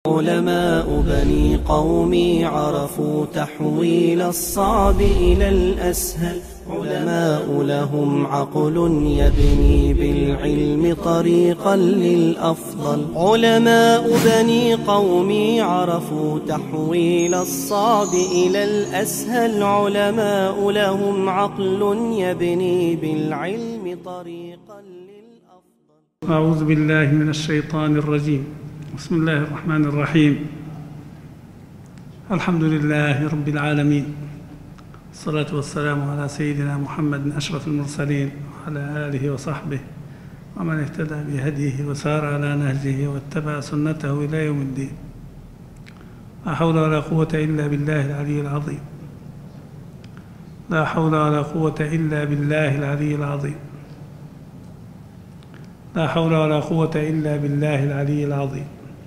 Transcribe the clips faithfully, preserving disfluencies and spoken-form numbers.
علماء بني قومي عرفوا تحويل الصعب إلى الأسهل. علماء لهم عقل يبني بالعلم طريقا للأفضل. علماء بني قومي عرفوا تحويل الصعب إلى الأسهل. علماء لهم عقل يبني بالعلم طريقا للأفضل. أعوذ بالله من الشيطان الرجيم. بسم الله الرحمن الرحيم. الحمد لله رب العالمين، الصلاة والسلام على سيدنا محمد أشرف المرسلين وعلى آله وصحبه ومن اهتدى بهديه وسار على نهجه واتبع سنته إلى يوم الدين. لا حول ولا قوة إلا بالله العلي العظيم. لا حول ولا قوة إلا بالله العلي العظيم. لا حول ولا قوة إلا بالله العلي العظيم.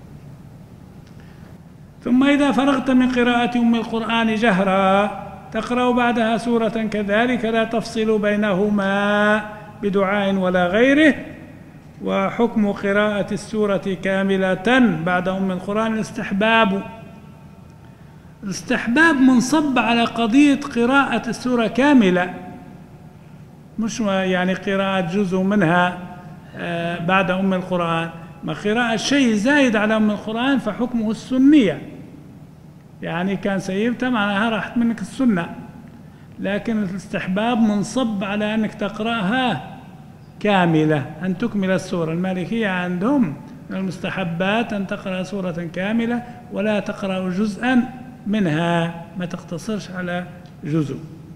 ثم إذا فرغت من قراءة أم القرآن جهرا تقرأ بعدها سورة كذلك لا تفصل بينهما بدعاء ولا غيره. وحكم قراءة السورة كاملة بعد أم القرآن الاستحباب. الاستحباب منصب على قضية قراءة السورة كاملة، مش يعني قراءة جزء منها بعد أم القرآن. ما قراءة شيء زايد على أم القرآن فحكمه السنية، يعني كان سيبتها معناها راحت منك السنة، لكن الاستحباب منصب على أنك تقرأها كاملة، أن تكمل السورة. المالكية عندهم من المستحبات أن تقرأ سورة كاملة ولا تقرأ جزءا منها، ما تقتصرش على جزء.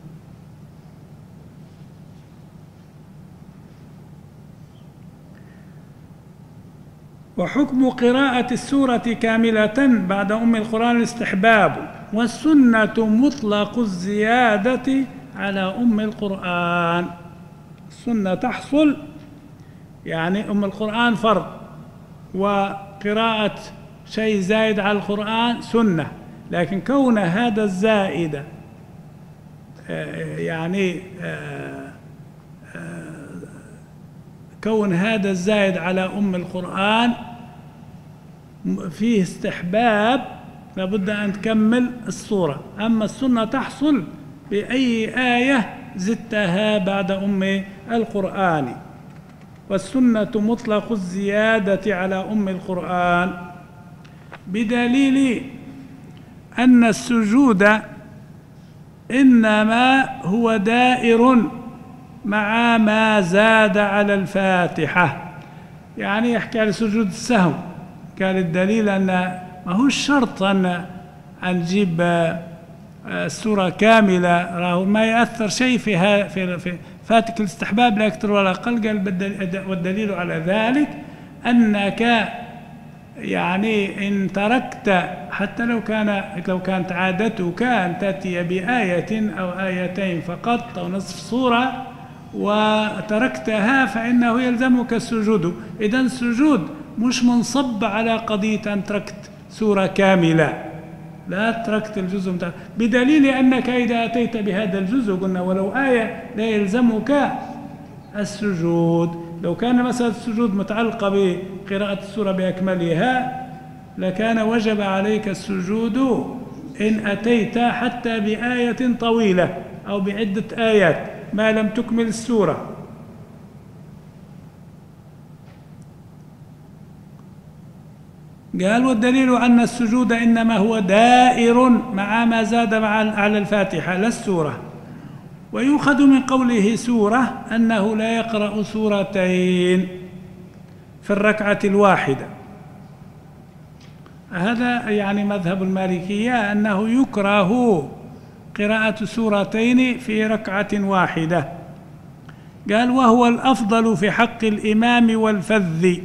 وحكم قراءة السورة كاملة بعد أم القرآن الاستحباب، والسنة مطلق الزيادة على أم القرآن. السنة تحصل، يعني أم القرآن فرض، وقراءة شيء زايد على القرآن سنة، لكن كون هذا الزائد يعني كون هذا الزائد على أم القرآن فيه استحباب، لابد أن تكمل السورة. أما السنة تحصل بأي آية زدتها بعد أم القرآن. والسنة مطلق الزيادة على أم القرآن بدليل أن السجود إنما هو دائر مع ما زاد على الفاتحة. يعني يحكي على سجود السهو، قال الدليل أن ما هو الشرط أن أن نجيب السورة كاملة، راهو ما يأثر شيء في في في فاتك الاستحباب لا أكثر ولا أقل. قال والدليل على ذلك أنك يعني إن تركت، حتى لو كان لو كانت عادتك أن تأتي بآية أو آيتين فقط أو نصف سورة وتركتها فإنه يلزمك السجود. إذن السجود مش منصب على قضية أن تركت سورة كاملة، لا تركت الجزء متعلق. بدليل أنك إذا أتيت بهذا الجزء قلنا ولو آية لا يلزمك السجود. لو كان مثلا السجود متعلقة بقراءة السورة بأكملها لكان وجب عليك السجود إن أتيت حتى بآية طويلة أو بعدة آيات ما لم تكمل السورة. قال والدليل أن السجود إنما هو دائر مع ما زاد على الفاتحة لا السورة. ويؤخذ من قوله سورة أنه لا يقرأ سورتين في الركعة الواحدة. هذا يعني مذهب المالكية أنه يكره قراءة سورتين في ركعة واحدة. قال وهو الأفضل في حق الإمام والفذ.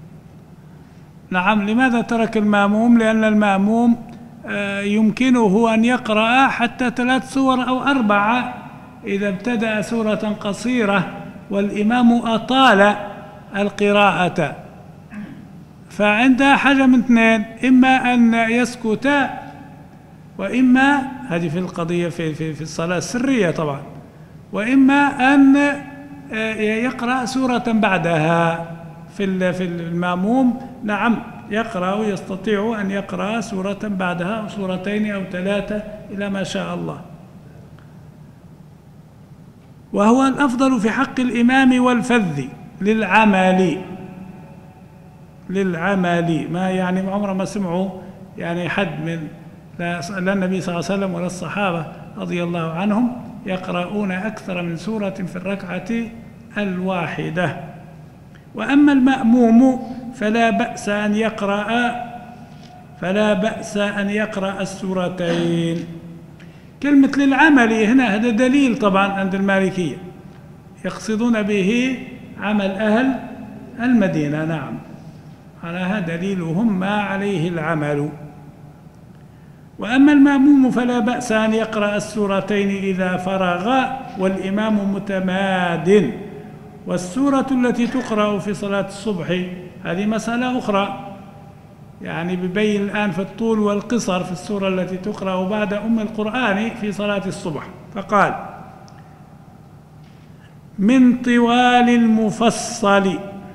نعم، لماذا ترك المأموم؟ لأن المأموم يمكنه أن يقرأ حتى ثلاث سور أو أربعة إذا ابتدأ سورة قصيرة والإمام أطال القراءة، فعنده حاجة من اثنين: إما أن يسكت، وإما هذه في القضية في في في الصلاة السرية طبعا، وإما أن يقرأ سورة بعدها في في المأموم. نعم، يقرأ يستطيع أن يقرأ سورة بعدها أو سورتين أو ثلاثة إلى ما شاء الله. وهو الأفضل في حق الإمام والفذ للعمل للعمل ما يعني عمره ما سمعوا يعني حد من لا النبي صلى الله عليه وسلم ولا الصحابة رضي الله عنهم يقرؤون أكثر من سورة في الركعة الواحدة. وأما المأموم فلا بأس أن يقرأ فلا بأس أن يقرأ السورتين. كلمة للعمل هنا هذا دليل طبعا عند المالكية، يقصدون به عمل أهل المدينة. نعم، على هذا دليلهم ما عليه العمل. وأما المأموم فلا بأس أن يقرأ السورتين إذا فرغ والإمام متماد. والسورة التي تقرأ في صلاة الصبح هذه مسألة أخرى، يعني ببين الآن في الطول والقصر في السورة التي تقرأ بعد أم القرآن في صلاة الصبح. فقال من طوال المفصل،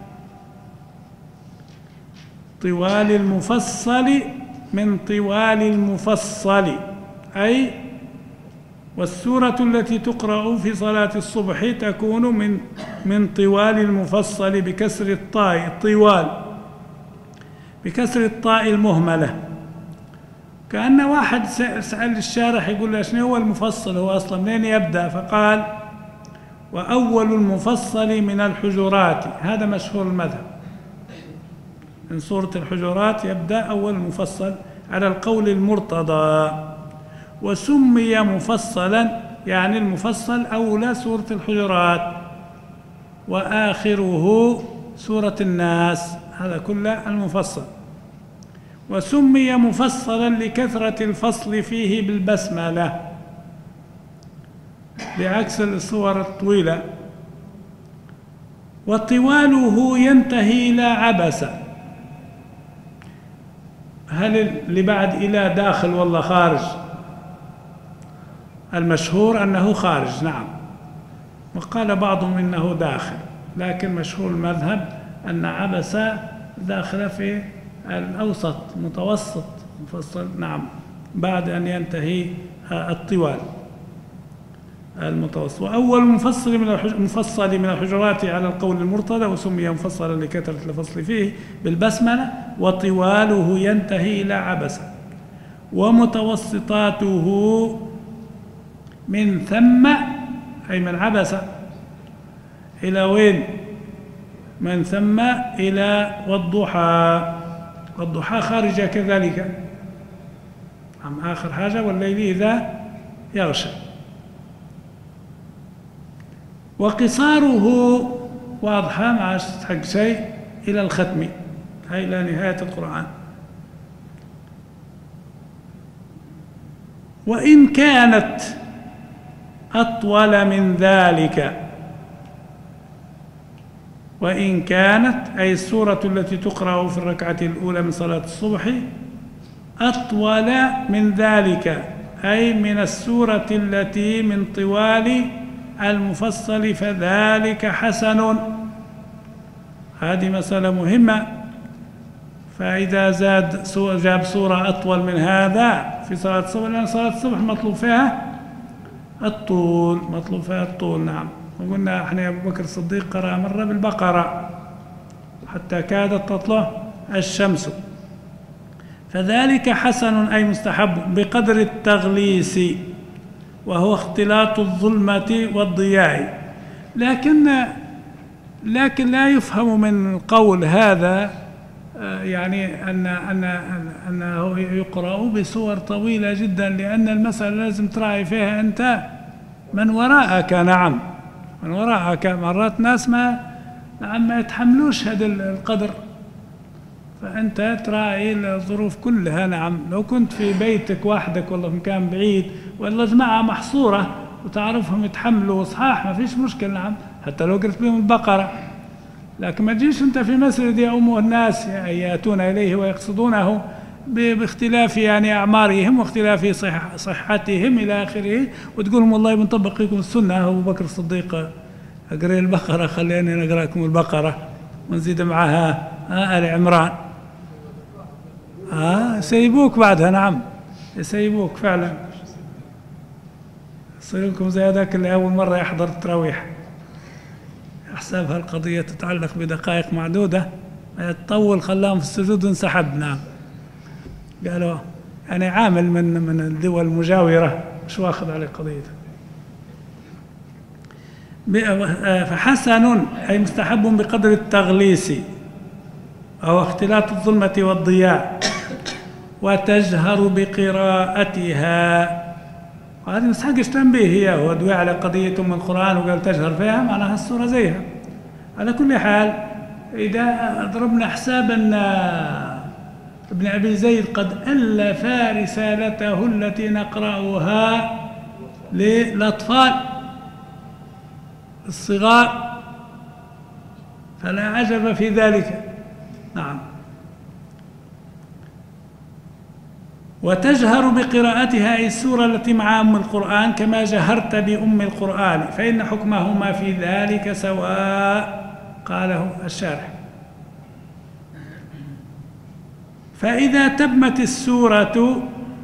طوال المفصل من طوال المفصل أي والسورة التي تقرأ في صلاة الصبح تكون من من طوال المفصل بكسر الطاء، طوال بكسر الطاء المهملة. كأن واحد سأل الشارح يقول له شنو هو المفصل، هو أصلا منين يبدأ؟ فقال وأول المفصل من الحجرات، هذا مشهور المذهب، من سورة الحجرات يبدأ أول المفصل على القول المرتضى. وسمي مفصلا يعني المفصل أولى سورة الحجرات وآخره سورة الناس، هذا كله المفصل. وسمي مفصلا لكثرة الفصل فيه بالبسملة بعكس الصور الطويلة. وطواله ينتهي إلى عبس. هل اللي بعد إلى داخل والله خارج؟ المشهور أنه خارج، نعم، وقال بعضهم إنه داخل، لكن مشهور المذهب أن عبس داخل في الأوسط متوسط مفصل، نعم، بعد أن ينتهي الطوال المتوسط. وأول مفصل من المفصل من الحجرات على القول المرتضى وسمي مفصلا لكثرة الفصل فيه بالبسملة. وطواله ينتهي إلى عبس. ومتوسطاته من ثم أي من عبس إلى وين؟ من ثم إلى والضحى. والضحى خارجة كذلك، عم آخر حاجة والليل إذا يغشى. وقصاره واضحة مع حق شيء إلى الختم، هاي إلى نهاية القرآن. وإن كانت أطول من ذلك، وإن كانت أي السورة التي تقرأ في الركعة الأولى من صلاة الصبح أطول من ذلك أي من السورة التي من طوال المفصل فذلك حسن. هذه مسألة مهمة. فإذا زاد جاب سورة أطول من هذا في صلاة الصبح، لأن صلاة الصبح مطلوب فيها الطول، مطلوب فيها الطول، نعم. وقلنا احنا أبو بكر الصديق قرأ مرة بالبقرة حتى كادت تطلع الشمس. فذلك حسن أي مستحب بقدر التغليس، وهو اختلاط الظلمة والضياء. لكن لكن لا يفهم من قول هذا يعني أن أن أنه يقرأ بسور طويلة جدا، لأن المسألة لازم تراعي فيها أنت من وراءك، نعم، من وراءك. مرات ناس ما نعم ما يتحملوش هذا القدر، فأنت تراعي الظروف كلها. نعم، لو كنت في بيتك وحدك والله في مكان بعيد والله جماعة محصورة وتعرفهم يتحملوا صحاح ما فيش مشكلة، نعم، حتى لو قلت بهم البقرة. لكن ما تجيش أنت في مسجد يؤم الناس يأتون إليه ويقصدونه باختلاف يعني أعمارهم واختلاف صح صحتهم إلى آخره، وتقول لهم والله بنطبق لكم السنة. أبو بكر الصديق أقرأ البقرة، خليني نقرأ لكم البقرة ونزيد معها آل عمران. آه يسيبوك بعدها. نعم يسيبوك فعلا، يصير لكم زي هذاك اللي أول مرة يحضر التراويح حسابها القضية تتعلق بدقائق معدودة، تطول خلاهم في السجود وانسحب. نعم قالوا يعني عامل من من الدول المجاورة مش واخذ عليه قضيته. فحسن أي مستحب بقدر التغليس أو اختلاط الظلمة والضياء، وتجهر بقراءتها. وهذه مستحقش تنبيه هي هو دوي على قضية من القرآن وقال تجهر فيها، معناها السورة زيها. على كل حال إذا ضربنا حساب أن ابن أبي زيد قد ألف رسالته التي نقرأها للأطفال الصغار، فلا عجب في ذلك. نعم. وتجهر بقراءتها أي السورة التي مع أم القرآن كما جهرت بأم القرآن، فإن حكمهما في ذلك سواء، قاله الشارح. فإذا تمت السورة،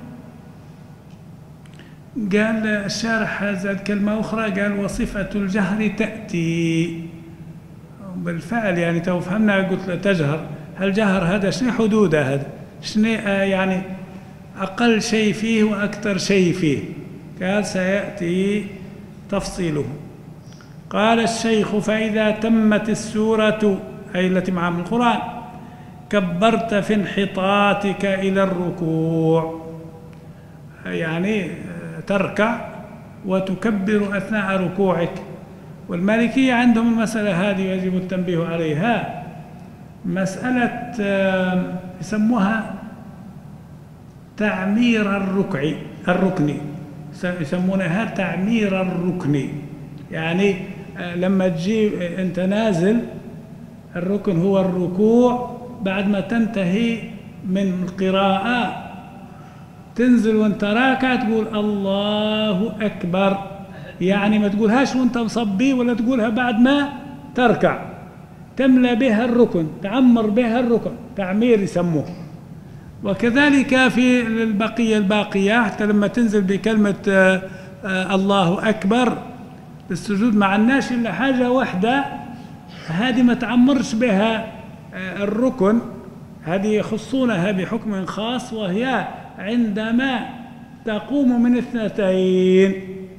قال الشارح زاد كلمة أخرى، قال وصفة الجهر تأتي. بالفعل يعني تو فهمنا، قلت له تجهر، هل جهر هذا شنو حدوده؟ هذا شنو يعني أقل شيء فيه وأكثر شيء فيه؟ قال سيأتي تفصيله. قال الشيخ فإذا تمت السورة أي التي مع القرآن كبرت في انحطاطك إلى الركوع، يعني تركع وتكبر أثناء ركوعك. والمالكية عندهم المسألة هذه يجب التنبيه عليها، مسألة يسموها تعمير الركع الركني، يسمونها تعمير الركني. يعني لما تجي أنت نازل، الركن هو الركوع، بعد ما تنتهي من القراءة تنزل وانت راكع تقول الله أكبر، يعني ما تقولهاش وانت مصبي ولا تقولها بعد ما تركع، تملى بها الركن، تعمر بها الركن، تعمير يسموه. وكذلك في البقية الباقية، حتى لما تنزل بكلمة آآ آآ الله أكبر للسجود مع الناس إلا حاجة واحدة، هذه ما تعمرش بها الركن، هذه يخصونها بحكم خاص، وهي عندما تقوم من اثنتين،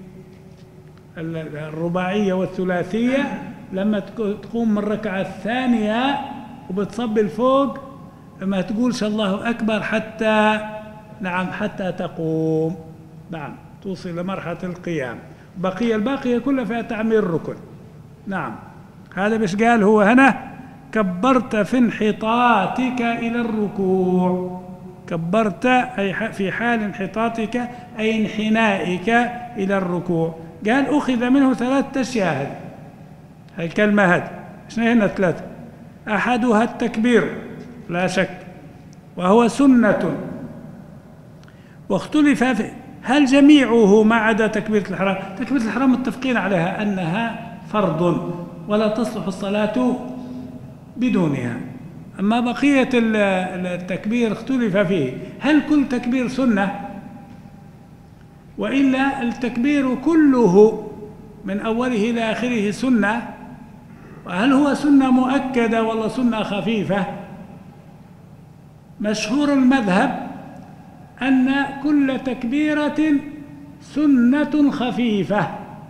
الرباعية والثلاثية، لما تقوم من الركعة الثانية وبتصب الفوق ما تقولش الله أكبر حتى نعم حتى تقوم، نعم توصل لمرحلة القيام. بقية الباقية كلها فيها تعمير الركن. نعم هذا بش قال هو هنا كبرت في انحطاطك إلى الركوع، كبرت أي في حال انحطاطك أي انحنائك إلى الركوع. قال أخذ منه ثلاثة أشياء، هذه الكلمة هذه شنو هنا ثلاثة؟ أحدها التكبير لا شك، وهو سنة، واختلف في هل جميعه ما عدا تكبيرة الإحرام. تكبيرة الإحرام متفقين عليها أنها فرض ولا تصلح الصلاة بدونها، أما بقية التكبير اختلف فيه، هل كل تكبير سنة؟ وإلا التكبير كله من أوله إلى آخره سنة، وهل هو سنة مؤكدة ولا سنة خفيفة؟ مشهور المذهب أن كل تكبيرة سنة خفيفة،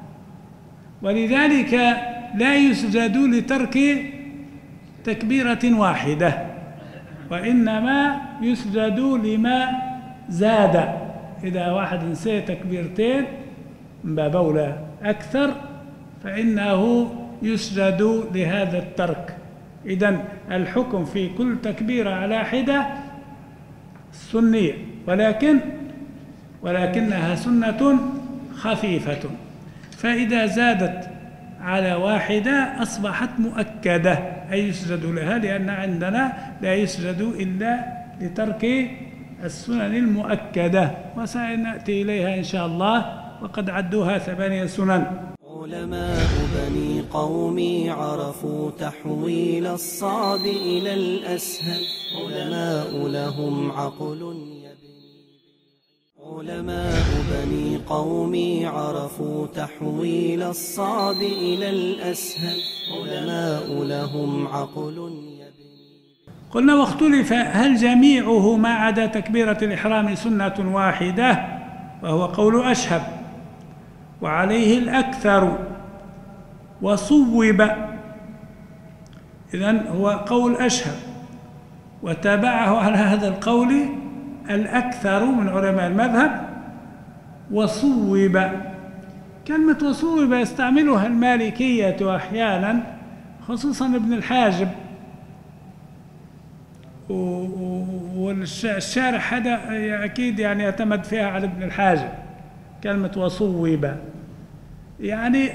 ولذلك لا يسجد لترك تكبيرة واحدة، وإنما يسجد لما زاد. إذا واحد نسي تكبيرتين من باب أولى أكثر فإنه يسجد لهذا الترك. إذن الحكم في كل تكبيرة على حدة سنية، ولكن ولكنها سنة خفيفة، فإذا زادت على واحدة أصبحت مؤكدة أي يسجد لها، لأن عندنا لا يسجد إلا لترك السنن المؤكدة، وسنأتي إليها إن شاء الله، وقد عدوها ثمانية سنن. علماء بني قومي عرفوا تحويل الصعب إلى الأسهل، علماء لهم عقل يبني. علماء بني قومي عرفوا تحويل الصعب إلى الأسهل، علماء لهم عقل يبني. قلنا واختلف هل جميعه ما عدا تكبيرة الإحرام سنة واحدة، وهو قول أشهب وعليه الأكثر وصوب. إذن هو قول أشهب وتابعه على هذا القول الأكثر من علماء المذهب وصوب. كلمة وصوب يستعملها المالكية أحيانا، خصوصا ابن الحاجب، والشارح هذا أكيد يعني يعتمد فيها على ابن الحاجب. كلمة وصوب يعني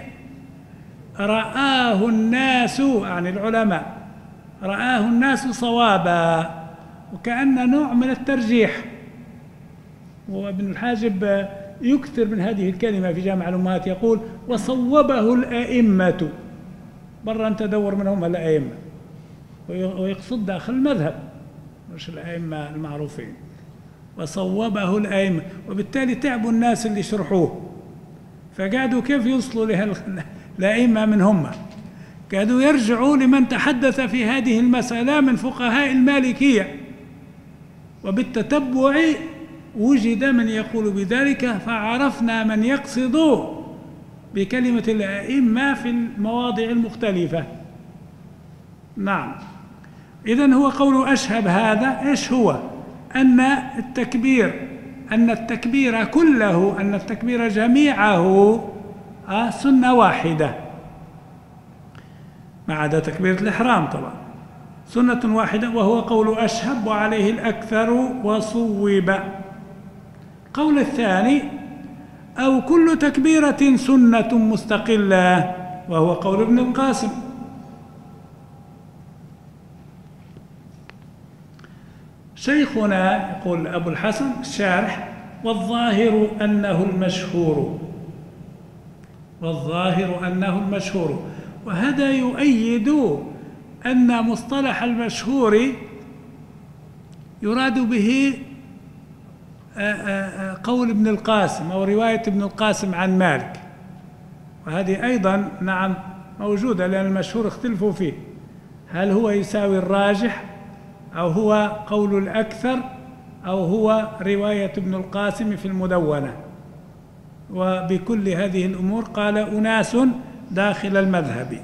رآه الناس، يعني العلماء رآه الناس صوابا، وكأن نوع من الترجيح. وابن الحاجب يكثر من هذه الكلمة في جامع الأمهات، يقول وصوبه الأئمة، برا تدور منهم الأئمة، ويقصد داخل المذهب مش الأئمة المعروفين. وصوبه الأئمة، وبالتالي تعبوا الناس اللي شرحوه، فقعدوا كيف يوصلوا لها الأئمة من هم، قعدوا يرجعوا لمن تحدث في هذه المسألة من فقهاء المالكية، وبالتتبع وجد من يقول بذلك، فعرفنا من يقصد بكلمة الأئمة في المواضع المختلفة. نعم، إذن هو قول أشهب هذا إيش هو؟ أن التكبير أن التكبير كله أن التكبير جميعه سنة واحدة، ما عدا تكبيرة الإحرام طبعا، سنة واحدة، وهو قول أشهب وعليه الأكثر وصوب. قول الثاني أو كل تكبيرة سنة مستقلة، وهو قول ابن القاسم. شيخنا يقول أبو الحسن الشارح والظاهر أنه المشهور، والظاهر أنه المشهور، وهذا يؤيد أن مصطلح المشهور يراد به قول ابن القاسم أو رواية ابن القاسم عن مالك، وهذه أيضا نعم موجودة، لأن المشهور اختلفوا فيه، هل هو يساوي الراجح أو هو قول الأكثر أو هو رواية ابن القاسم في المدونة. وبكل هذه الأمور قال أناس داخل المذهب.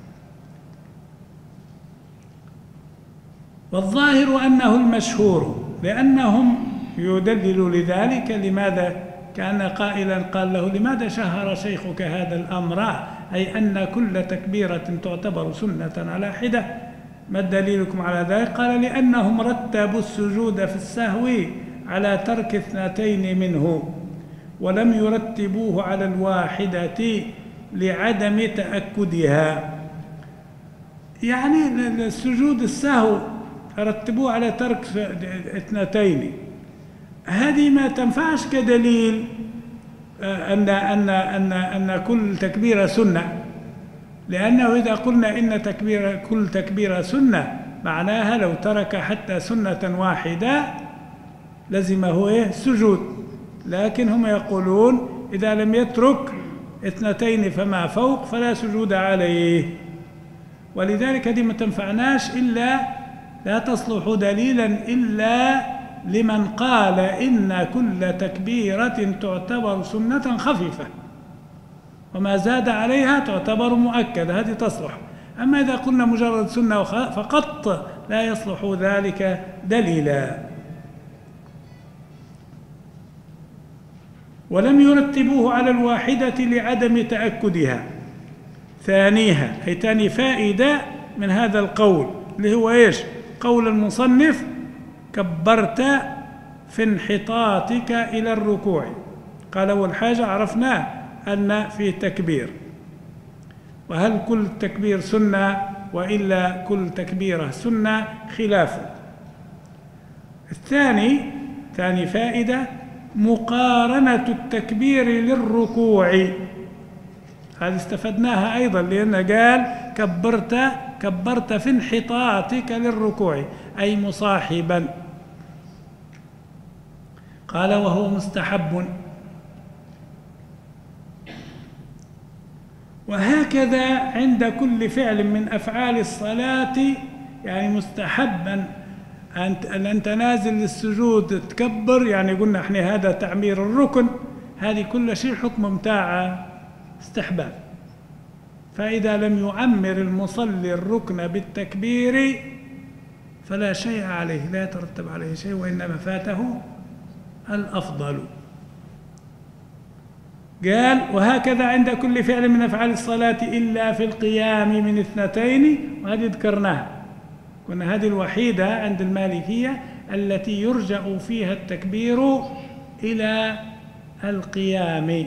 والظاهر أنه المشهور، لأنهم يدلل لذلك. لماذا؟ كان قائلا قال له لماذا شهر شيخك هذا الأمر، أي أن كل تكبيرة تعتبر سنة على حدة، ما دليلكم على ذلك؟ قال لأنهم رتبوا السجود في السهو على ترك اثنتين منه، ولم يرتبوه على الواحدة لعدم تأكدها. يعني السجود السهو رتبوه على ترك اثنتين، هذه ما تنفعش كدليل أن أن أن أن كل تكبيرة سنة، لأنه إذا قلنا إن تكبير كل تكبيرة سنة معناها لو ترك حتى سنة واحدة لزمه إيه؟ السجود. لكن هم يقولون إذا لم يترك اثنتين فما فوق فلا سجود عليه، ولذلك هذه ما تنفعناش إلا لا تصلح دليلا إلا لمن قال إن كل تكبيرة تعتبر سنة خفيفة وما زاد عليها تعتبر مؤكدة، هذه تصلح. أما إذا قلنا مجرد سنة فقط لا يصلح ذلك دليلا. ولم يرتبوه على الواحدة لعدم تأكدها. ثانيها، أي ثاني فائدة من هذا القول اللي هو إيش؟ قول المصنف كبرت في انحطاطك إلى الركوع. قال أول حاجة عرفناه أن فيه تكبير، وهل كل تكبير سنة وإلا كل تكبيرة سنة؟ خلاف. الثاني ثاني فائدة مقارنة التكبير للركوع، هذه استفدناها أيضا، لأنه قال كبرت كبرت في انحطاطك للركوع أي مصاحبا. قال وهو مستحب. وهكذا عند كل فعل من أفعال الصلاة، يعني مستحبا أن أنت نازل للسجود تكبر، يعني قلنا احنا هذا تعمير الركن، هذه كل شيء حكم متاع استحباب. فإذا لم يعمر المصلي الركن بالتكبير فلا شيء عليه، لا يترتب عليه شيء، وإنما فاته الأفضل. قال وهكذا عند كل فعل من أفعال الصلاة إلا في القيام من اثنتين، وهذه ذكرناها، كنا هذه الوحيدة عند المالكية التي يرجع فيها التكبير إلى القيام.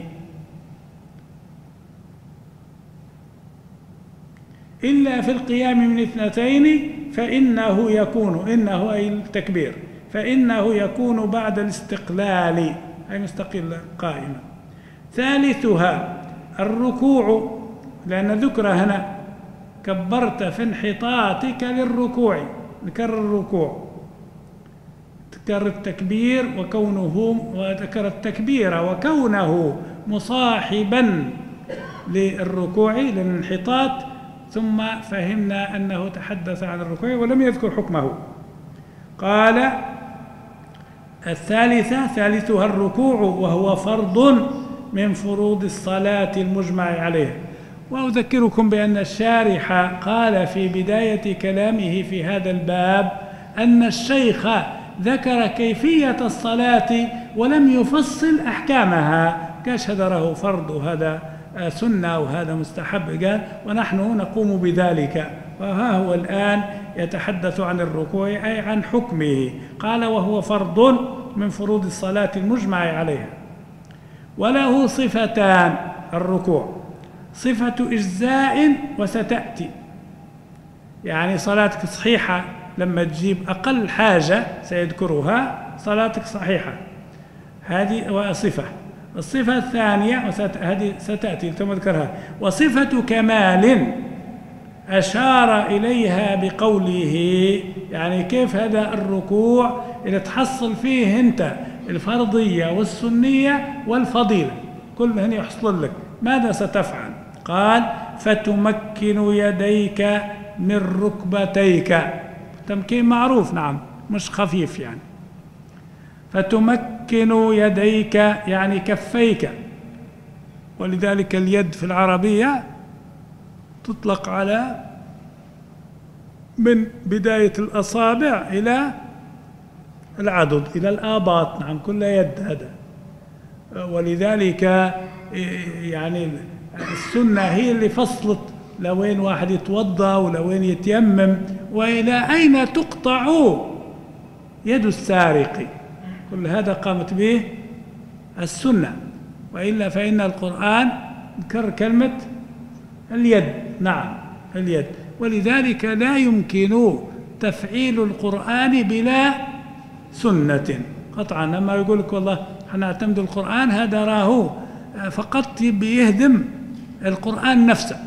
إلا في القيام من اثنتين فإنه يكون، إنه أي التكبير، فإنه يكون بعد الاستقلال أي مستقل قائما. ثالثها الركوع، لأن ذكر هنا كبرت في انحطاطك للركوع، ذكر الركوع، ذكر التكبير وكونه، وذكر التكبير وكونه مصاحبا للركوع للانحطاط، ثم فهمنا أنه تحدث عن الركوع ولم يذكر حكمه. قال الثالثة ثالثها الركوع وهو فرض من فروض الصلاة المجمع عليه. وأذكركم بأن الشارح قال في بداية كلامه في هذا الباب أن الشيخ ذكر كيفية الصلاة ولم يفصل أحكامها، كاش هذا راه فرض وهذا سنة وهذا مستحب، قال ونحن نقوم بذلك. وها هو الآن يتحدث عن الركوع أي عن حكمه. قال وهو فرض من فروض الصلاة المجمع عليها. وله صفتان الركوع، صفة إجزاء وستأتي، يعني صلاتك صحيحة لما تجيب أقل حاجة سيذكرها صلاتك صحيحة، هذه صفة. الصفة الثانية هذه ستأتي ثم ذكرها، وصفة كمال أشار إليها بقوله، يعني كيف هذا الركوع اللي تحصل فيه أنت الفرضية والسنية والفضيلة كلهن يحصل لك، ماذا ستفعل؟ قال فتمكن يديك من ركبتيك، تمكين معروف نعم مش خفيف، يعني فتمكن يديك يعني كفيك، ولذلك اليد في العربية تطلق على من بداية الأصابع إلى العضد إلى الآباط، نعم كل يد هذا. ولذلك يعني السنة هي اللي فصلت لوين واحد يتوضأ ولوين يتيمم وإلى أين تقطع يد السارق، كل هذا قامت به السنة، وإلا فإن القرآن ذكر كلمة اليد، نعم اليد. ولذلك لا يمكن تفعيل القرآن بلا سنة قطعا. لما يقول لك والله حنعتمد القرآن، هذا راه فقط بيهدم القرآن نفسه.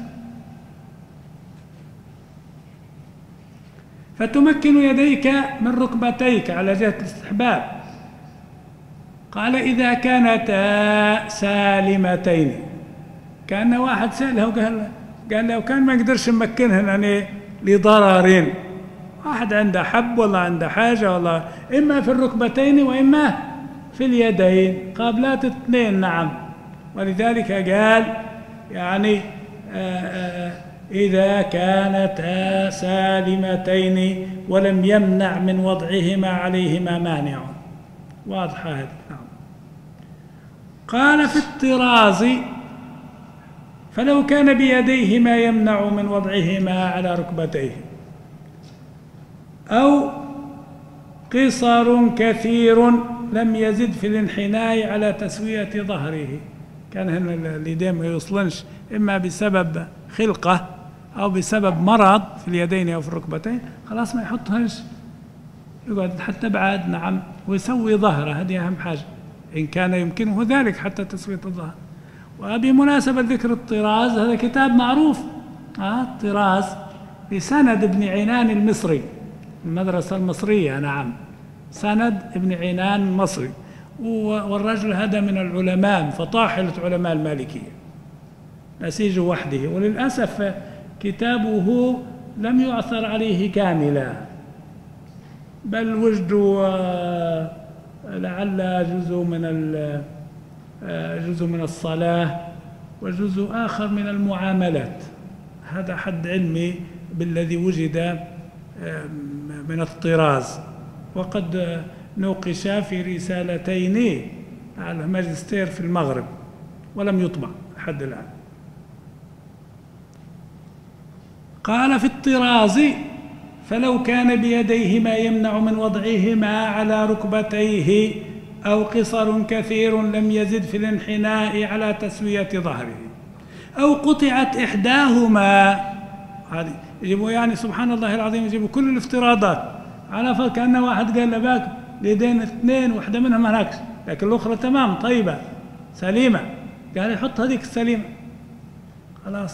فتمكن يديك من ركبتيك على جهة الاستحباب. قال إذا كانتا سالمتين، كان واحد سأله وقال قال لو كان ما يقدرش نمكنهن يعني لضرر، واحد عنده حب ولا عنده حاجة ولا إما في الركبتين وإما في اليدين، قابلات اثنين نعم. ولذلك قال يعني آآ آآ إذا كانتا سالمتين ولم يمنع من وضعهما عليهما مانع، واضحة هذه نعم. قال في الطراز فلو كان بيديه ما يمنع من وضعهما على ركبتيه، أو قصر كثير لم يزد في الانحناء على تسوية ظهره، كان هنا اليدين ما يوصلنش إما بسبب خلقة أو بسبب مرض في اليدين أو في الركبتين، خلاص ما يحطهاش، يقعد حتى بعد نعم ويسوي ظهره، هذه أهم حاجة إن كان يمكنه ذلك حتى تسوية الظهر. وبمناسبة ذكر الطراز، هذا كتاب معروف، آه الطراز بسند ابن عنان المصري، المدرسة المصرية، نعم، سند ابن عنان المصري، والرجل هذا من العلماء، فطاحلة علماء المالكية، نسيج وحده، وللأسف كتابه لم يعثر عليه كاملا، بل وجد لعل جزء من جزء من الصلاة وجزء آخر من المعاملات. هذا حد علمي بالذي وجد من الطراز، وقد نوقش في رسالتين على ماجستير في المغرب ولم يطبع لحد الآن. قال في الطراز: فلو كان بيديه ما يمنع من وضعهما على ركبتيه أو قصر كثير لم يزد في الانحناء على تسوية ظهره، أو قطعت إحداهما، هذه يجيبوا يعني سبحان الله العظيم، يجيبوا كل الافتراضات على فرق، كأن واحد قال لباك اليدين اثنين واحدة منهم هناك، لكن الأخرى تمام طيبة سليمة، قال يحط هذيك السليمة خلاص.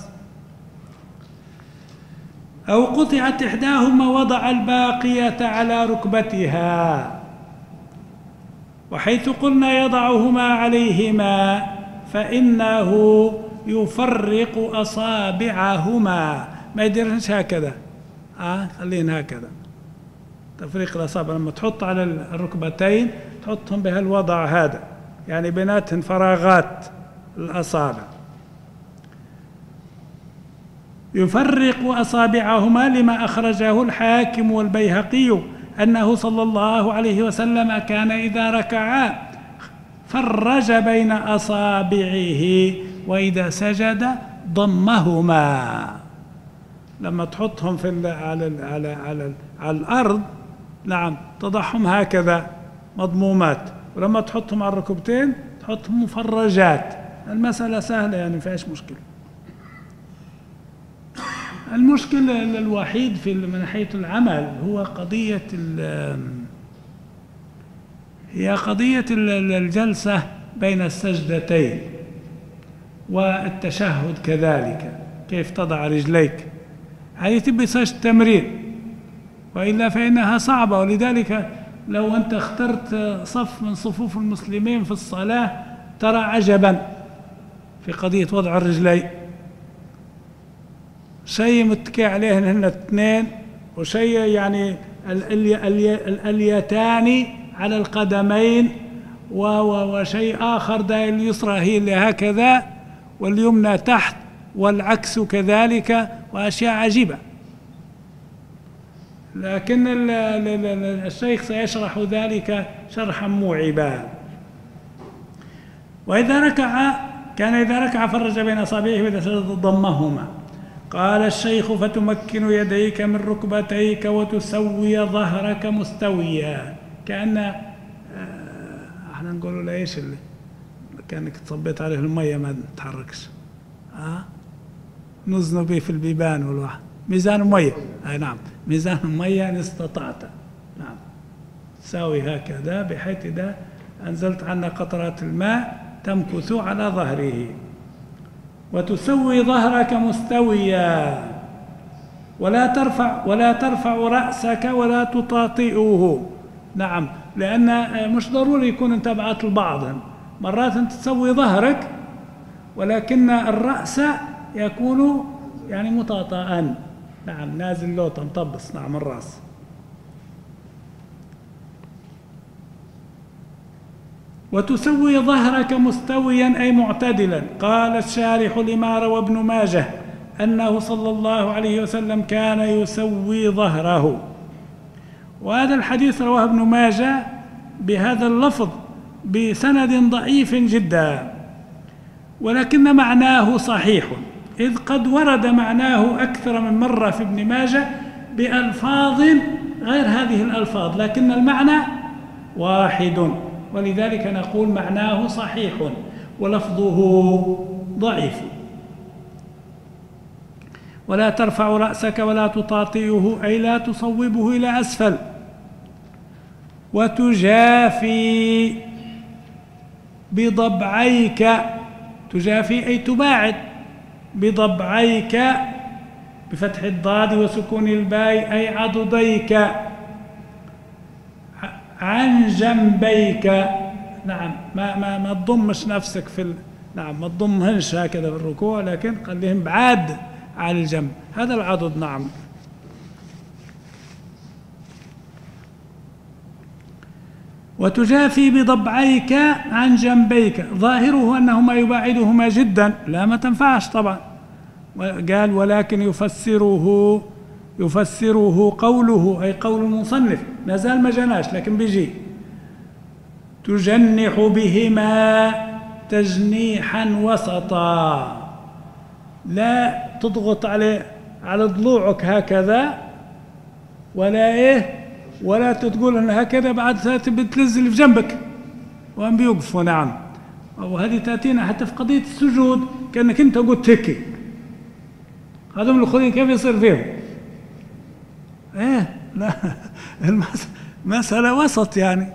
أو قطعت إحداهما وضع الباقية على ركبتها، وحيث قلنا يضعهما عليهما فإنه يفرق أصابعهما، ما يديرش هكذا، آه خلين هكذا، تفريق الأصابع لما تحط على الركبتين تحطهم بهالوضع هذا، يعني بيناتهم فراغات الأصابع. يفرق أصابعهما لما أخرجه الحاكم والبيهقي أنه صلى الله عليه وسلم كان إذا ركع فرج بين أصابعه وإذا سجد ضمهما. لما تحطهم في ال على ال على على على الأرض، نعم، تضعهم هكذا مضمومات، ولما تحطهم على الركبتين تحطهم مفرجات. المسألة سهلة يعني، ما فيهاش مشكلة. المشكلة الوحيد في من ناحية العمل هو قضية هي قضية الجلسة بين السجدتين والتشهد كذلك، كيف تضع رجليك، هذه تبي تمرين، وإلا فإنها صعبة. ولذلك لو أنت اخترت صف من صفوف المسلمين في الصلاة ترى عجبا في قضية وضع الرجلين، شيء متكي عليه هن اثنين، وشيء يعني الاليتان على القدمين، وشيء آخر داير اليسرى هي اللي هكذا واليمنى تحت والعكس كذلك، وأشياء عجيبة. لكن الشيخ سيشرح ذلك شرحا موعبا. وإذا ركع كان إذا ركع فرج بين أصابعه وإذا سجد ضمهما. قال الشيخ: فتمكن يديك من ركبتيك وتسوي ظهرك مستويا، كأن احنا نقول له ايش اللي كأنك تصبيت عليه المية ما تتحركش، اه نزنوا به في البيبان والواحد ميزان المية، اي نعم ميزان المية ان استطعت، نعم ساوي هكذا بحيث إذا أنزلت عنا قطرات الماء تمكث على ظهره. وتسوي ظهرك مستويا، ولا ترفع ولا ترفع رأسك ولا تطاطئه، نعم، لأن مش ضروري يكون انت بعت البعض، مرات انت تسوي ظهرك ولكن الرأس يكون يعني مطاطئا، نعم نازل لوطة مطبس، نعم الرأس. وتسوي ظهرك مستويا أي معتدلا. قال الشارح لما روى ابن ماجه أنه صلى الله عليه وسلم كان يسوي ظهره، وهذا الحديث رواه ابن ماجه بهذا اللفظ بسند ضعيف جدا، ولكن معناه صحيح، إذ قد ورد معناه أكثر من مرة في ابن ماجه بألفاظ غير هذه الألفاظ، لكن المعنى واحد، ولذلك نقول معناه صحيح ولفظه ضعيف. ولا ترفع رأسك ولا تطاطئه أي لا تصوبه إلى أسفل. وتجافي بضبعيك تجافي أي تباعد، بضبعيك بفتح الضاد وسكون الباء أي عضديك، عن جنبيك. نعم، ما ما ما تضمش نفسك في ال... نعم ما تضمهنش هكذا في الركوع، لكن خليهم بعاد على الجنب، هذا العضد. نعم. وتجافي بضبعيك عن جنبيك، ظاهره أنهما يباعدهما جدا، لا ما تنفعش طبعا. قال ولكن يفسره يفسره قوله أي قول المصنف، ما زال ما جناش لكن بيجي، تجنح بهما تجنيحا وسطا، لا تضغط على على ضلوعك هكذا، ولا ايه ولا تقول ان هكذا بعد بتنزل في جنبك وهم بيوقفوا. نعم، وهذه تاتينا حتى في قضيه السجود، كانك انت قلت هيك، هذول الاخرين كيف يصير فيهم؟ ايه لا المسألة وسط يعني.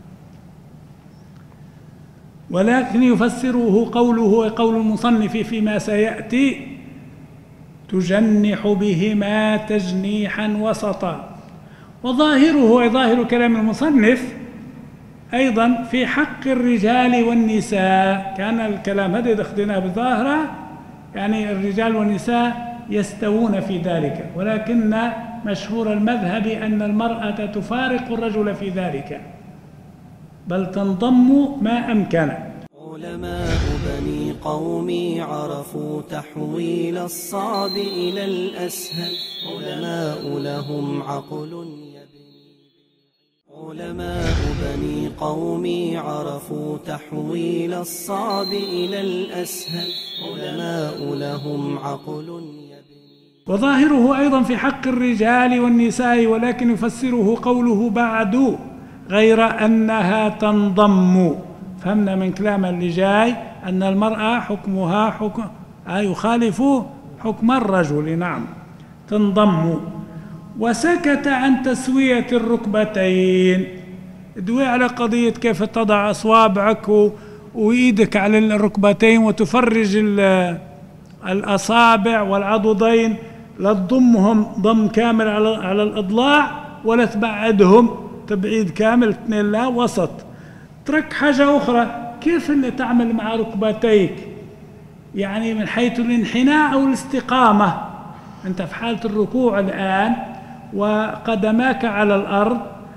ولكن يفسره قوله قول المصنف فيما سيأتي، تجنح بهما تجنيحا وسطا. وظاهره أي ظاهر كلام المصنف أيضا في حق الرجال والنساء، كان الكلام هذا إذا أخذناه بظاهره يعني الرجال والنساء يستوون في ذلك، ولكن مشهور المذهب أن المرأة تفارق الرجل في ذلك، بل تنضم ما أمكن. علماء بني قومي عرفوا تحويل الصعب إلى الأسهل، علماء لهم عقل يبني. علماء بني قومي عرفوا تحويل الصعب إلى الأسهل، علماء لهم عقل يبني. وظاهره أيضا في حق الرجال والنساء، ولكن يفسره قوله بعد غير أنها تنضم. فهمنا من كلام اللي جاي أن المرأة حكمها حكم يخالف حكم الرجل. نعم، تنضم. وسكت عن تسوية الركبتين، دوي على قضية كيف تضع أصوابعك وإيدك على الركبتين وتفرج الأصابع والعضدين، لا تضمهم ضم كامل على على الأضلاع ولا تبعدهم تبعيد كامل، اثنين لا، وسط. ترك حاجة أخرى، كيف اللي تعمل مع ركبتيك؟ يعني من حيث الانحناء أو الاستقامة. أنت في حالة الركوع الآن وقدماك على الأرض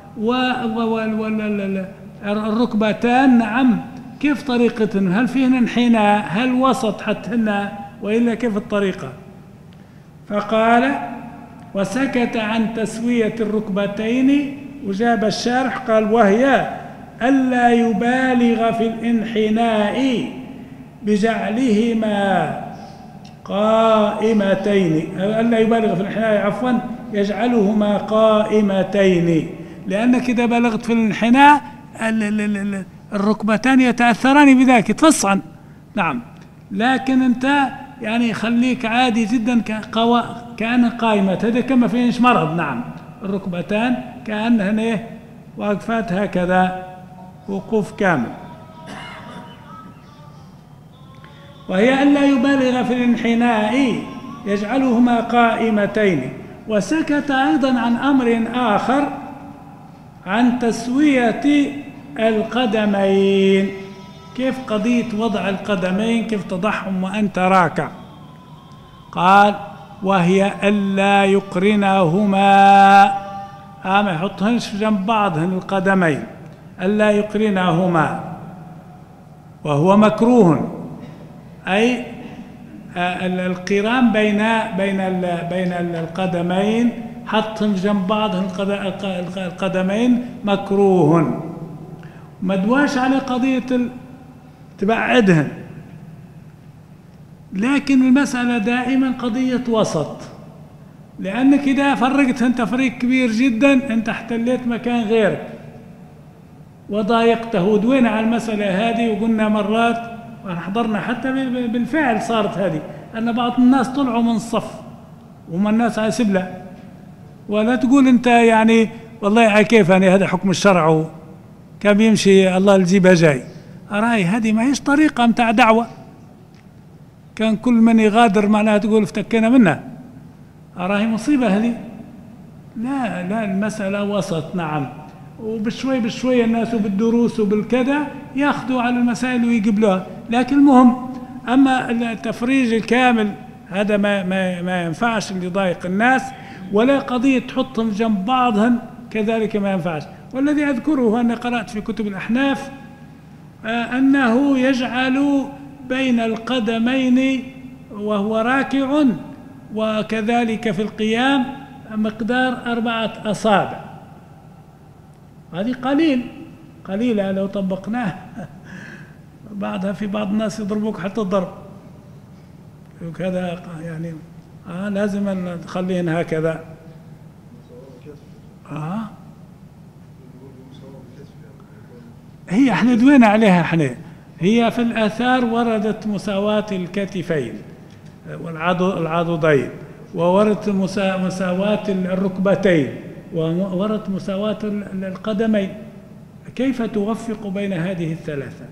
والركبتان، نعم، كيف طريقتهن؟ هل فيهن انحناء؟ هل وسط حتهن؟ وإلا كيف الطريقة؟ فقال وسكت عن تسوية الركبتين، وجاب الشارح قال وهي ألا يبالغ في الانحناء بجعلهما قائمتين، ألا يبالغ في الانحناء عفوا يجعلهما قائمتين، لأنك إذا بلغت في الانحناء الركبتان يتأثران بذلك يتفصعن. نعم، لكن أنت يعني خليك عادي جدا كقوا كأن قائمة، هذا كما فيهش مرض. نعم، الركبتان كأنهن ايه واقفات هكذا وقوف كامل. وهي ألا يبالغ في الانحناء يجعلهما قائمتين. وسكت أيضا عن أمر آخر، عن تسوية القدمين، كيف قضية وضع القدمين كيف تضعهم وأنت راكع. قال وهي ألا يقرنهما، آه ما يحطهنش في جنب بعضهن القدمين، ألا يقرنهما، وهو مكروه، أي القران بين بين بين القدمين، حطهم جنب بعضهن القدمين مكروه. ما دواش على قضية تبعدهن، لكن المسألة دائما قضية وسط، لأنك إذا فرقتهن تفريق كبير جدا أنت احتليت مكان غيرك وضايقته. ودوينا على المسألة هذه وقلنا مرات وحضرنا حتى بالفعل صارت هذه، أن بعض الناس طلعوا من الصف وما الناس على سبلة، ولا تقول أنت يعني والله على كيف يعني هذا حكم الشرع كان يمشي الله الجيبه جاي. أراي هذه ما هيش طريقة متاع دعوة، كان كل من يغادر معناها تقول افتكينا منها، أراهي مصيبة هذه. لا لا، المسألة وسط. نعم، وبشوي بشوي الناس بالدروس وبالكذا ياخذوا على المسائل ويقبلوها، لكن المهم أما التفريج الكامل هذا ما ما ما ينفعش، اللي يضايق الناس، ولا قضية تحطهم جنب بعضهم كذلك ما ينفعش. والذي أذكره أن قرأت في كتب الأحناف أنه يجعل بين القدمين وهو راكع وكذلك في القيام مقدار أربعة أصابع. هذه قليل قليلة لو طبقناه بعضها في بعض الناس يضربوك حتى الضرب وكذا، يعني آه لازم نخليهن هكذا. آه هي احنا دوينا عليها احنا، هي في الآثار وردت مساواة الكتفين والعضدين، ووردت مساواة الركبتين، ووردت مساواة القدمين. كيف توفق بين هذه الثلاثة؟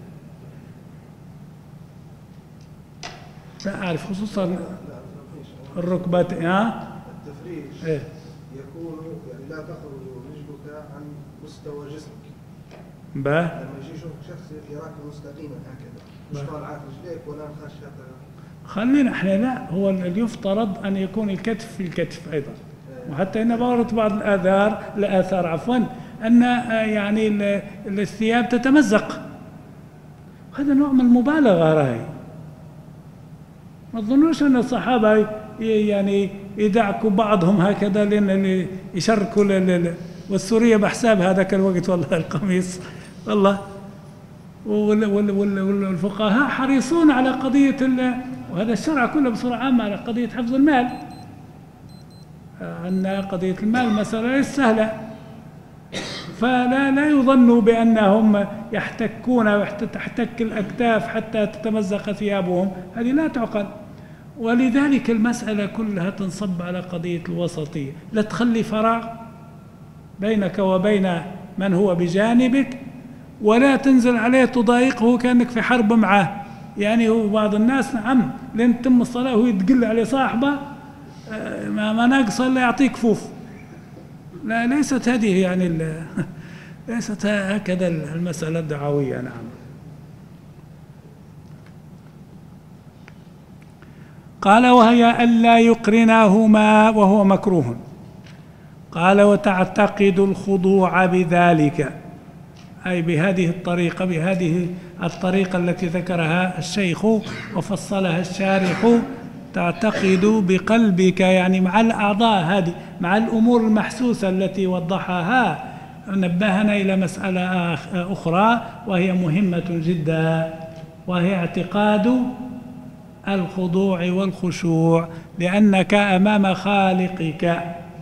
لا أعرف، خصوصا الركبتين. ها التفريج إيه؟ يكون يعني لا تخرج رجلك عن مستوى جسمك. با لما يجي يشوف شخص يراك مستقيما هكذا، مش طالعة رجليك ولا مخشى. خلينا احنا لا، هو اللي يفترض ان يكون الكتف في الكتف ايضا. وحتى ان ورد بعض الاثار الاثار عفوا ان يعني الثياب تتمزق، هذا نوع من المبالغه. راهي ما تظنوش ان الصحابه يعني يدعكوا بعضهم هكذا لان يشركوا والسوريه بحساب هذاك الوقت والله القميص والله. والفقهاء حريصون على قضيه، وهذا الشرع كله بصورة عامة على قضية حفظ المال، أن قضية المال مسألة ليست سهلة، فلا لا يظنوا بأنهم يحتكون وتحتك الأكتاف حتى تتمزق ثيابهم، هذه لا تعقل. ولذلك المسألة كلها تنصب على قضية الوسطية، لا تخلي فراغ بينك وبين من هو بجانبك، ولا تنزل عليه تضايقه كأنك في حرب معه. يعني هو بعض الناس نعم لين تتم الصلاة وهو يتقل عليه صاحبه ما, ما ناقص إلا يعطيه كفوف. لا، ليست هذه يعني ليست هكذا المسألة الدعوية. نعم. قال وهي ألا يقرناهما وهو مكروه. قال وتعتقد الخضوع بذلك، أي بهذه الطريقة، بهذه الطريقة التي ذكرها الشيخ وفصلها الشارح. تعتقد بقلبك يعني مع الأعضاء هذه، مع الأمور المحسوسة التي وضحها، نبهنا إلى مسألة أخرى وهي مهمة جدا، وهي اعتقاد الخضوع والخشوع، لأنك أمام خالقك.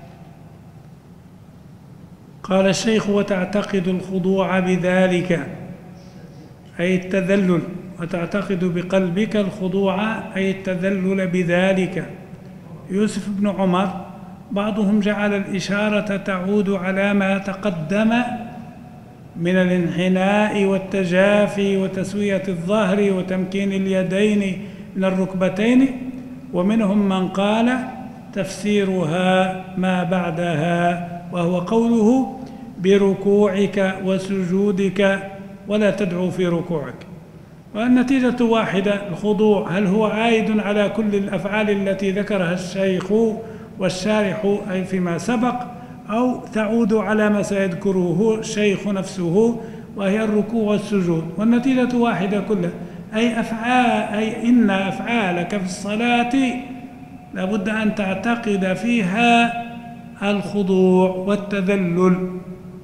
قال الشيخ وتعتقد الخضوع بذلك أي التذلل، وتعتقد بقلبك الخضوع أي التذلل بذلك. يوسف بن عمر بعضهم جعل الإشارة تعود على ما تقدم من الانحناء والتجافي وتسوية الظهر وتمكين اليدين من الركبتين، ومنهم من قال تفسيرها ما بعدها، وهو قوله بركوعك وسجودك ولا تدعو في ركوعك. والنتيجة واحدة، الخضوع هل هو عائد على كل الأفعال التي ذكرها الشيخ والشارح أي فيما سبق، أو تعود على ما سيذكره الشيخ نفسه وهي الركوع والسجود، والنتيجة واحدة كلها، أي أفعال أي إن أفعالك في الصلاة لابد أن تعتقد فيها الخضوع والتذلل.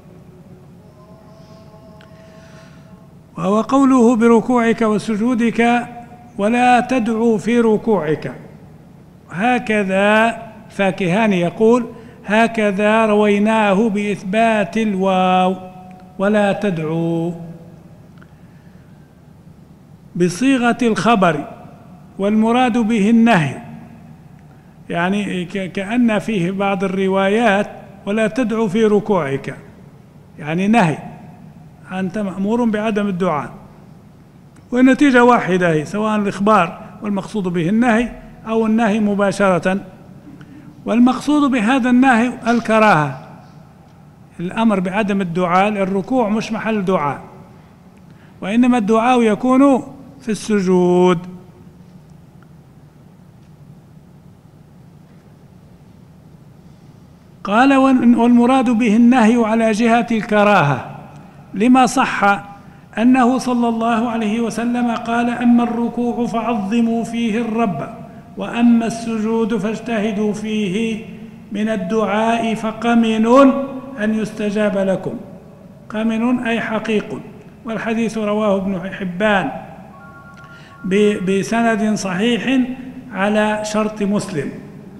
وهو قوله بركوعك وسجودك ولا تدعو في ركوعك، هكذا فاكهاني يقول هكذا رويناه بإثبات الواو ولا تدعو بصيغة الخبر، والمراد به النهي، يعني كأن فيه بعض الروايات ولا تدعو في ركوعك، يعني نهي، أنت مأمور بعدم الدعاء، والنتيجة واحدة هي، سواء الإخبار والمقصود به النهي أو النهي مباشرة. والمقصود بهذا النهي الكراهة، الأمر بعدم الدعاء. الركوع مش محل دعاء، وإنما الدعاء يكون في السجود. قال والمراد به النهي على جهة الكراهة، لما صح أنه صلى الله عليه وسلم قال: أما الركوع فعظموا فيه الرب، وأما السجود فاجتهدوا فيه من الدعاء فقمن أن يستجاب لكم. قمن أي حقيق. والحديث رواه ابن حبان بسند صحيح على شرط مسلم.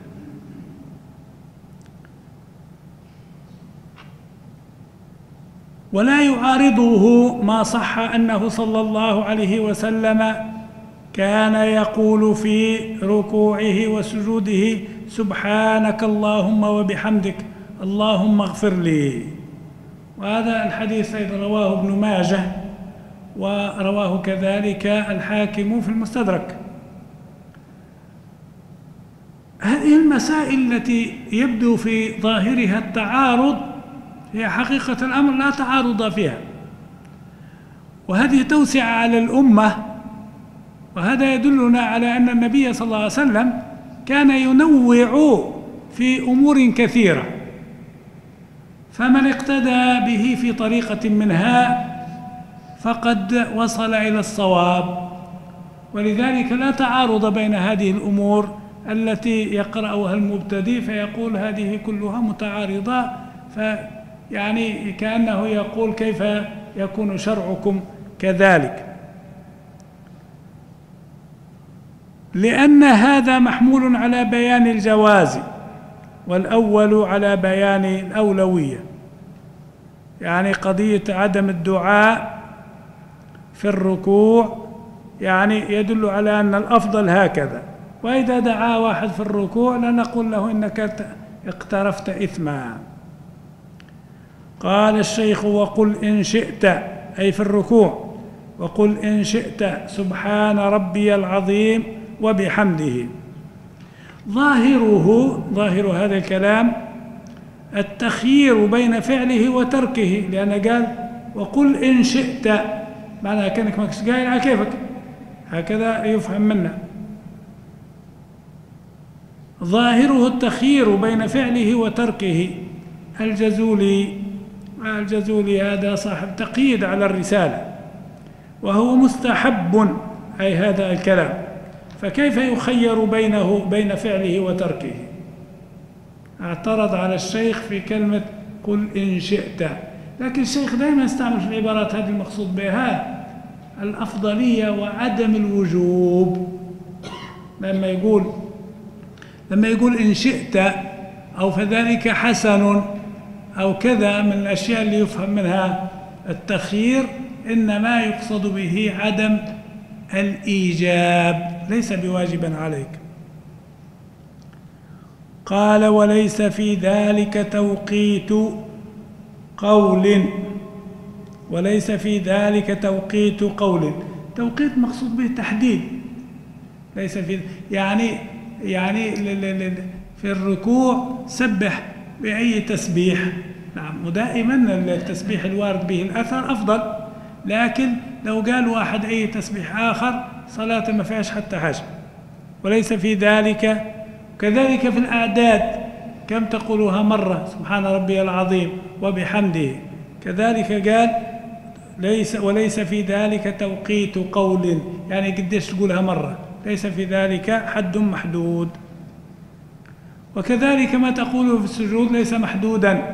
ولا يعارضه ما صح أنه صلى الله عليه وسلم كان يقول في ركوعه وسجوده: سبحانك اللهم وبحمدك اللهم اغفر لي. وهذا الحديث أيضا رواه ابن ماجه، ورواه كذلك الحاكم في المستدرك. هذه المسائل التي يبدو في ظاهرها التعارض هي حقيقة الأمر لا تعارض فيها، وهذه توسعة على الأمة. وهذا يدلنا على أن النبي صلى الله عليه وسلم كان ينوع في أمور كثيرة، فمن اقتدى به في طريقة منها فقد وصل إلى الصواب. ولذلك لا تعارض بين هذه الأمور التي يقرأها المبتدئ فيقول هذه كلها متعارضة، فيعني كأنه يقول: كيف يكون شرعكم كذلك؟ لأن هذا محمول على بيان الجواز، والأول على بيان الأولوية. يعني قضية عدم الدعاء في الركوع يعني يدل على أن الأفضل هكذا، وإذا دعا واحد في الركوع لا نقول له إنك اقترفت إثما. قال الشيخ: وقل إن شئت، أي في الركوع، وقل إن شئت سبحان ربي العظيم وبحمده. ظاهره ظاهر هذا الكلام التخيير بين فعله وتركه، لأن قال: وقل إن شئت، معناها كأنك ما قايل على كيفك، هكذا يفهم منا. ظاهره التخيير بين فعله وتركه. الجزولي الجزولي هذا صاحب تقييد على الرسالة، وهو مستحب، أي هذا الكلام، فكيف يخير بينه بين فعله وتركه؟ اعترض على الشيخ في كلمة قل إن شئت، لكن الشيخ دائما يستعمل في العبارات هذه المقصود بها الأفضلية وعدم الوجوب. لما يقول لما يقول إن شئت أو فذلك حسن أو كذا من الأشياء اللي يفهم منها التخيير، إنما يقصد به عدم الإيجاب، ليس بواجب عليك. قال: وليس في ذلك توقيت قول وليس في ذلك توقيت قول توقيت مقصود به تحديد. ليس في يعني يعني في الركوع سبح بأي تسبيح، نعم، ودائما التسبيح الوارد به الأثر أفضل، لكن لو قال واحد أي تسبيح آخر صلاة ما فيهاش حتى حاجة. وليس في ذلك. كذلك في الأعداد كم تقولها مرة سبحان ربي العظيم وبحمده، كذلك قال ليس وليس في تلك توقيت قول، يعني قديش تقولها مرة، ليس في ذلك حد محدود. وكذلك ما تقوله في السجود ليس محدودا.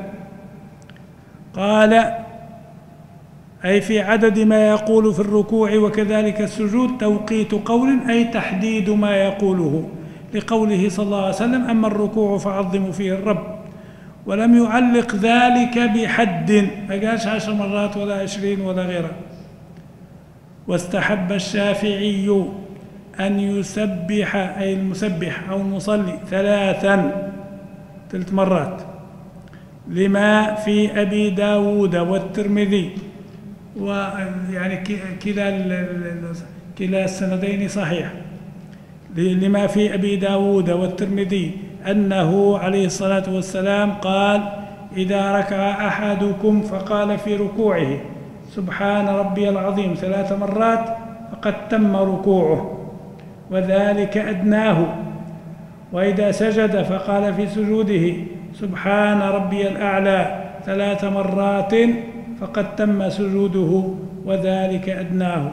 قال: أي في عدد ما يقول في الركوع وكذلك السجود توقيت قول، أي تحديد ما يقوله، لقوله صلى الله عليه وسلم: أما الركوع فعظموا فيه الرب. ولم يعلق ذلك بحد، ما قالش عشر مرات ولا عشرين ولا غيرها. واستحب الشافعي أن يسبح، أي المسبح أو المصلي، ثلاثا ثلاث مرات، لما في أبي داود والترمذي، ويعني كلا كلا السندين صحيح، لما في أبي داود والترمذي أنه عليه الصلاة والسلام قال: إذا ركع أحدكم فقال في ركوعه سبحان ربي العظيم ثلاث مرات فقد تم ركوعه وذلك أدناه، وإذا سجد فقال في سجوده سبحان ربي الأعلى ثلاث مرات فقد تم سجوده وذلك أدناه.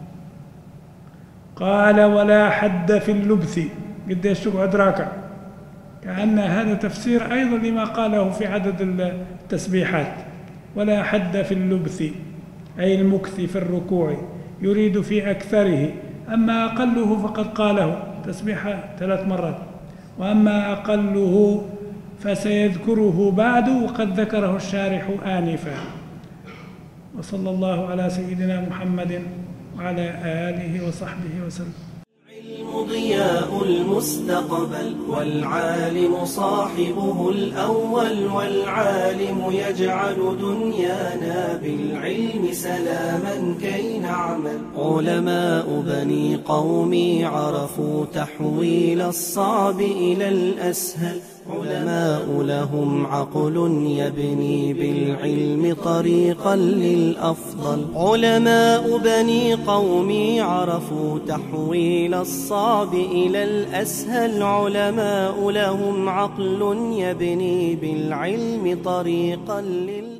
قال: ولا حد في اللبث، قديش تقعد راكع، كأن هذا تفسير أيضا لما قاله في عدد التسبيحات. ولا حد في اللبث أي المكث في الركوع، يريد في أكثره، أما أقله فقد قاله تسبيحة ثلاث مرات، وأما أقله فسيذكره بعد وقد ذكره الشارح آنفا. وصلى الله على سيدنا محمد وعلى آله وصحبه وسلم. العلم ضياء المستقبل، والعالم صاحبه الأول، والعالم يجعل دنيانا بالعلم سلاما كي نعمل. علماء بني قومي عرفوا تحويل الصعب إلى الأسهل، علماء لهم عقل يبني بالعلم طريقا للأفضل. علماء بني قومي عرفوا تحويل الصعب إلى الأسهل، علماء لهم عقل يبني بالعلم طريقا للأفضل.